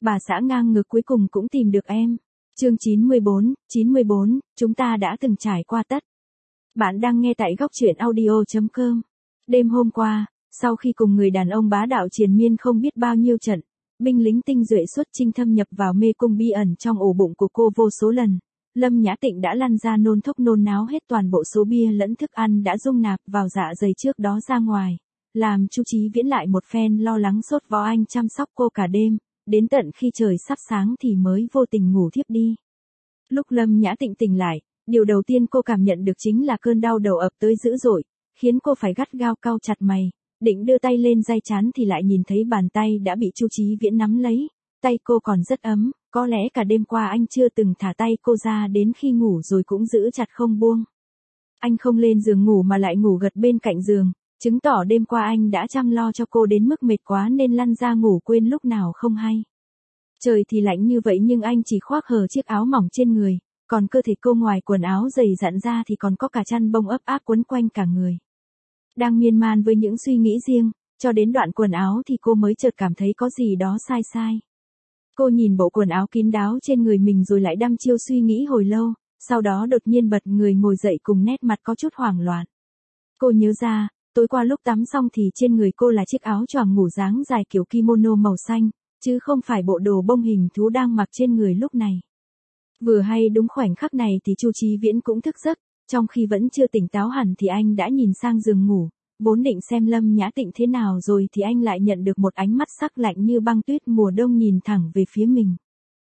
Bà xã ngang ngược cuối cùng cũng tìm được em. Chương 94, chúng ta đã từng trải qua tất. Bạn đang nghe tại góc truyện audio.com. Đêm hôm qua, sau khi cùng người đàn ông bá đạo triền miên không biết bao nhiêu trận, binh lính tinh duệ xuất chinh thâm nhập vào mê cung bí ẩn trong ổ bụng của cô vô số lần, Lâm Nhã Tịnh đã lăn ra nôn thốc nôn náo hết toàn bộ số bia lẫn thức ăn đã dung nạp vào dạ dày trước đó ra ngoài, làm Chu Chí Viễn lại một phen lo lắng sốt vó anh chăm sóc cô cả đêm, đến tận khi trời sắp sáng thì mới vô tình ngủ thiếp đi. Lúc Lâm Nhã Tịnh tỉnh lại, điều đầu tiên cô cảm nhận được chính là cơn đau đầu ập tới dữ dội, khiến cô phải gắt gao cau chặt mày, định đưa tay lên day trán thì lại nhìn thấy bàn tay đã bị Chu Chí Viễn nắm lấy, tay cô còn rất ấm, có lẽ cả đêm qua anh chưa từng thả tay cô ra đến khi ngủ rồi cũng giữ chặt không buông. Anh không lên giường ngủ mà lại ngủ gật bên cạnh giường, chứng tỏ đêm qua anh đã chăm lo cho cô đến mức mệt quá nên lăn ra ngủ quên lúc nào không hay. Trời thì lạnh như vậy nhưng anh chỉ khoác hở chiếc áo mỏng trên người, còn cơ thể cô ngoài quần áo dày dặn ra thì còn có cả chăn bông ấp áp quấn quanh cả người. Đang miên man với những suy nghĩ riêng, cho đến đoạn quần áo thì cô mới chợt cảm thấy có gì đó sai sai. Cô nhìn bộ quần áo kín đáo trên người mình rồi lại đăm chiêu suy nghĩ hồi lâu, sau đó đột nhiên bật người ngồi dậy cùng nét mặt có chút hoảng loạn. Cô nhớ ra, tối qua lúc tắm xong thì trên người cô là chiếc áo choàng ngủ dáng dài kiểu kimono màu xanh, chứ không phải bộ đồ bông hình thú đang mặc trên người lúc này. Vừa hay đúng khoảnh khắc này thì Chu Chí Viễn cũng thức giấc, trong khi vẫn chưa tỉnh táo hẳn thì anh đã nhìn sang giường ngủ, vốn định xem Lâm Nhã Tịnh thế nào rồi thì anh lại nhận được một ánh mắt sắc lạnh như băng tuyết mùa đông nhìn thẳng về phía mình.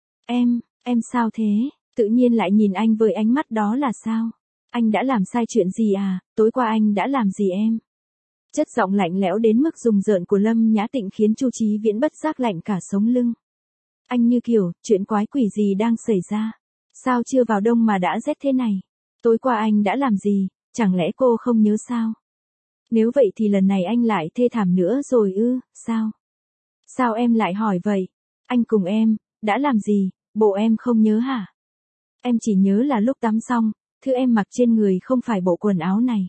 Em sao thế? Tự nhiên lại nhìn anh với ánh mắt đó là sao? Anh đã làm sai chuyện gì à? Tối qua anh đã làm gì em? Chất giọng lạnh lẽo đến mức rùng rợn của Lâm Nhã Tịnh khiến Chu Chí Viễn bất giác lạnh cả sống lưng. Anh như kiểu, chuyện quái quỷ gì đang xảy ra? Sao chưa vào đông mà đã rét thế này? Tối qua anh đã làm gì? Chẳng lẽ cô không nhớ sao? Nếu vậy thì lần này anh lại thê thảm nữa rồi ư, sao? Sao em lại hỏi vậy? Anh cùng em, đã làm gì, bộ em không nhớ hả? Em chỉ nhớ là lúc tắm xong, thứ em mặc trên người không phải bộ quần áo này.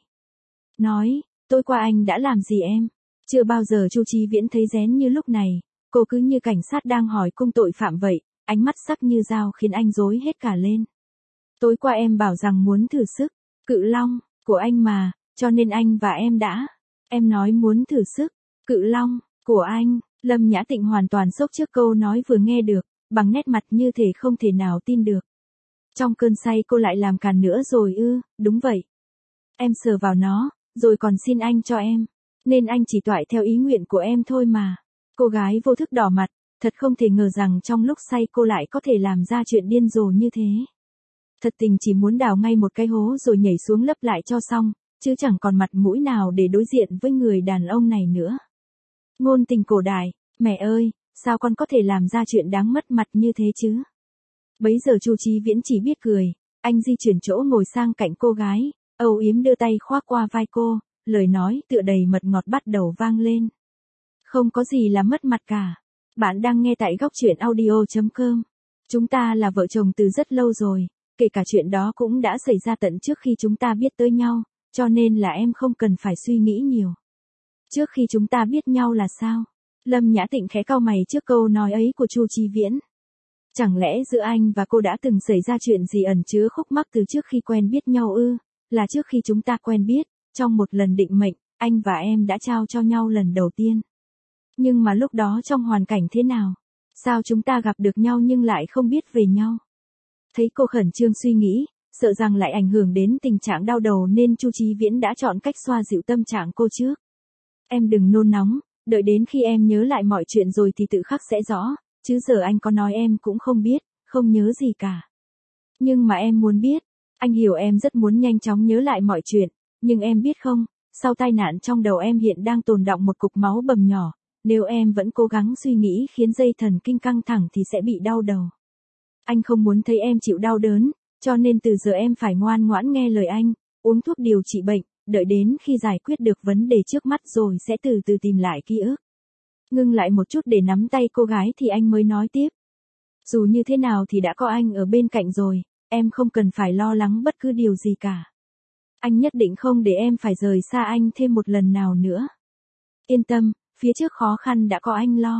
Nói, tối qua anh đã làm gì em? Chưa bao giờ Chu Chí Viễn thấy rén như lúc này, cô cứ như cảnh sát đang hỏi cung tội phạm vậy, ánh mắt sắc như dao khiến anh rối hết cả lên. Tối qua em bảo rằng muốn thử sức, cự long, của anh mà, cho nên anh và em đã. Em nói muốn thử sức, cự long, của anh. Lâm Nhã Tịnh hoàn toàn sốc trước câu nói vừa nghe được, bằng nét mặt như thể không thể nào tin được. Trong cơn say cô lại làm càn nữa rồi ư, đúng vậy. Em sờ vào nó, rồi còn xin anh cho em. Nên anh chỉ toại theo ý nguyện của em thôi mà. Cô gái vô thức đỏ mặt, thật không thể ngờ rằng trong lúc say cô lại có thể làm ra chuyện điên rồ như thế. Thật tình chỉ muốn đào ngay một cái hố rồi nhảy xuống lấp lại cho xong, chứ chẳng còn mặt mũi nào để đối diện với người đàn ông này nữa. Ngôn tình cổ đại, mẹ ơi, sao con có thể làm ra chuyện đáng mất mặt như thế chứ? Bấy giờ Chu Chí Viễn chỉ biết cười, anh di chuyển chỗ ngồi sang cạnh cô gái, âu yếm đưa tay khoác qua vai cô, lời nói tựa đầy mật ngọt bắt đầu vang lên. Không có gì là mất mặt cả. Bạn đang nghe tại góc truyện audio.com. Chúng ta là vợ chồng từ rất lâu rồi, kể cả chuyện đó cũng đã xảy ra tận trước khi chúng ta biết tới nhau, cho nên là em không cần phải suy nghĩ nhiều. Trước khi chúng ta biết nhau là sao? Lâm Nhã Tịnh khẽ cau mày trước câu nói ấy của Chu Chí Viễn. Chẳng lẽ giữa anh và cô đã từng xảy ra chuyện gì ẩn chứa khúc mắc từ trước khi quen biết nhau ư? Là trước khi chúng ta quen biết, trong một lần định mệnh, anh và em đã trao cho nhau lần đầu tiên. Nhưng mà lúc đó trong hoàn cảnh thế nào? Sao chúng ta gặp được nhau nhưng lại không biết về nhau? Thấy cô khẩn trương suy nghĩ, sợ rằng lại ảnh hưởng đến tình trạng đau đầu nên Chu Chí Viễn đã chọn cách xoa dịu tâm trạng cô trước. Em đừng nôn nóng, đợi đến khi em nhớ lại mọi chuyện rồi thì tự khắc sẽ rõ, chứ giờ anh có nói em cũng không biết, không nhớ gì cả. Nhưng mà em muốn biết, anh hiểu em rất muốn nhanh chóng nhớ lại mọi chuyện, nhưng em biết không, sau tai nạn trong đầu em hiện đang tồn đọng một cục máu bầm nhỏ, nếu em vẫn cố gắng suy nghĩ khiến dây thần kinh căng thẳng thì sẽ bị đau đầu. Anh không muốn thấy em chịu đau đớn, cho nên từ giờ em phải ngoan ngoãn nghe lời anh, uống thuốc điều trị bệnh, đợi đến khi giải quyết được vấn đề trước mắt rồi sẽ từ từ tìm lại ký ức. Ngưng lại một chút để nắm tay cô gái thì anh mới nói tiếp. Dù như thế nào thì đã có anh ở bên cạnh rồi, em không cần phải lo lắng bất cứ điều gì cả. Anh nhất định không để em phải rời xa anh thêm một lần nào nữa. Yên tâm, phía trước khó khăn đã có anh lo.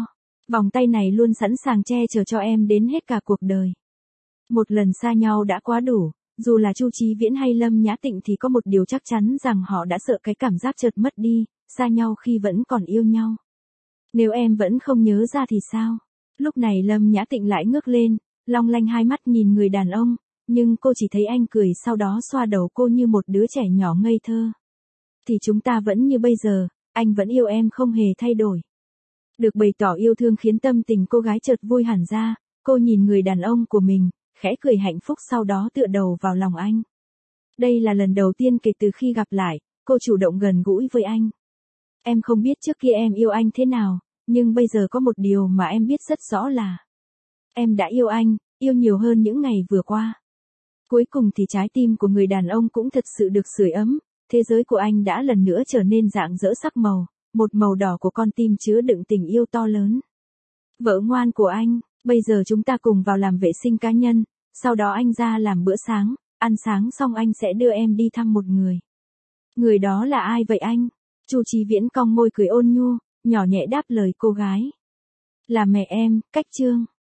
Vòng tay này luôn sẵn sàng che chở cho em đến hết cả cuộc đời. Một lần xa nhau đã quá đủ, dù là Chu Chí Viễn hay Lâm Nhã Tịnh thì có một điều chắc chắn rằng họ đã sợ cái cảm giác chợt mất đi, xa nhau khi vẫn còn yêu nhau. Nếu em vẫn không nhớ ra thì sao? Lúc này Lâm Nhã Tịnh lại ngước lên, long lanh hai mắt nhìn người đàn ông, nhưng cô chỉ thấy anh cười sau đó xoa đầu cô như một đứa trẻ nhỏ ngây thơ. Thì chúng ta vẫn như bây giờ, anh vẫn yêu em không hề thay đổi. Được bày tỏ yêu thương khiến tâm tình cô gái chợt vui hẳn ra, cô nhìn người đàn ông của mình, khẽ cười hạnh phúc sau đó tựa đầu vào lòng anh. Đây là lần đầu tiên kể từ khi gặp lại, cô chủ động gần gũi với anh. Em không biết trước kia em yêu anh thế nào, nhưng bây giờ có một điều mà em biết rất rõ là em đã yêu anh, yêu nhiều hơn những ngày vừa qua. Cuối cùng thì trái tim của người đàn ông cũng thật sự được sưởi ấm, thế giới của anh đã lần nữa trở nên rạng rỡ sắc màu, một màu đỏ của con tim chứa đựng tình yêu to lớn. Vợ ngoan của anh, bây giờ chúng ta cùng vào làm vệ sinh cá nhân, sau đó anh ra làm bữa sáng, ăn sáng xong anh sẽ đưa em đi thăm một người. Người đó là ai vậy anh? Chu Chí Viễn cong môi cười ôn nhu, nhỏ nhẹ đáp lời cô gái. Là mẹ em, Cách Trương.